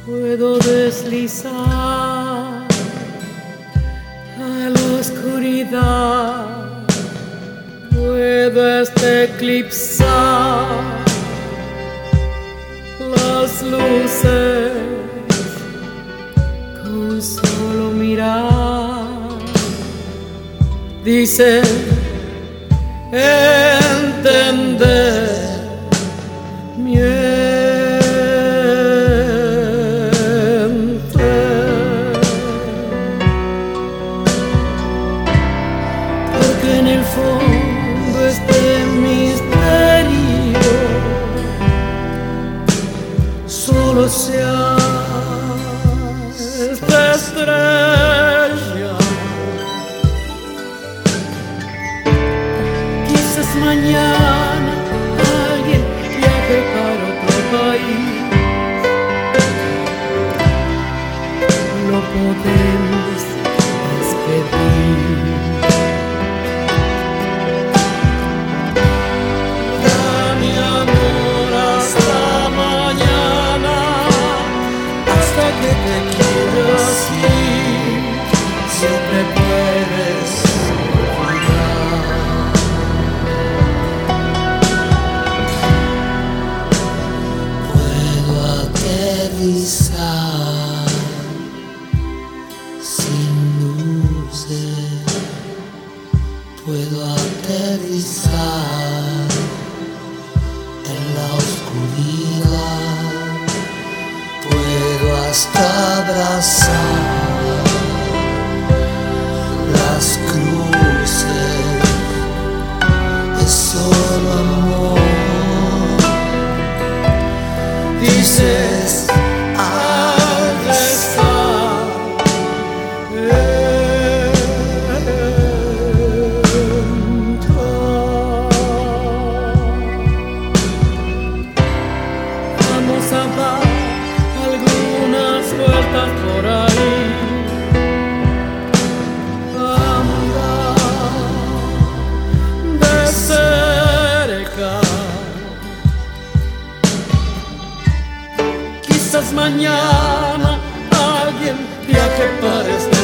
Puedo deslizar a la oscuridad, puedo eclipsar las luces con solo mirar. Dice entender porque en el fondo este misterio solo se esta estrella. Quizás mañana alguien viaje para otro país. Lo podemos despedir. Dame amor hasta mañana, hasta que te quieras ir. Siempre puedes olvidar. Puedo aterrizar sin luces, puedo aterrizar en la oscuridad, puedo hasta abrazar las cruces, es solo amor. Dices al besar, vamos a dar algunas vueltas por ahí. Andar de cerca. Quizás mañana alguien viaje para este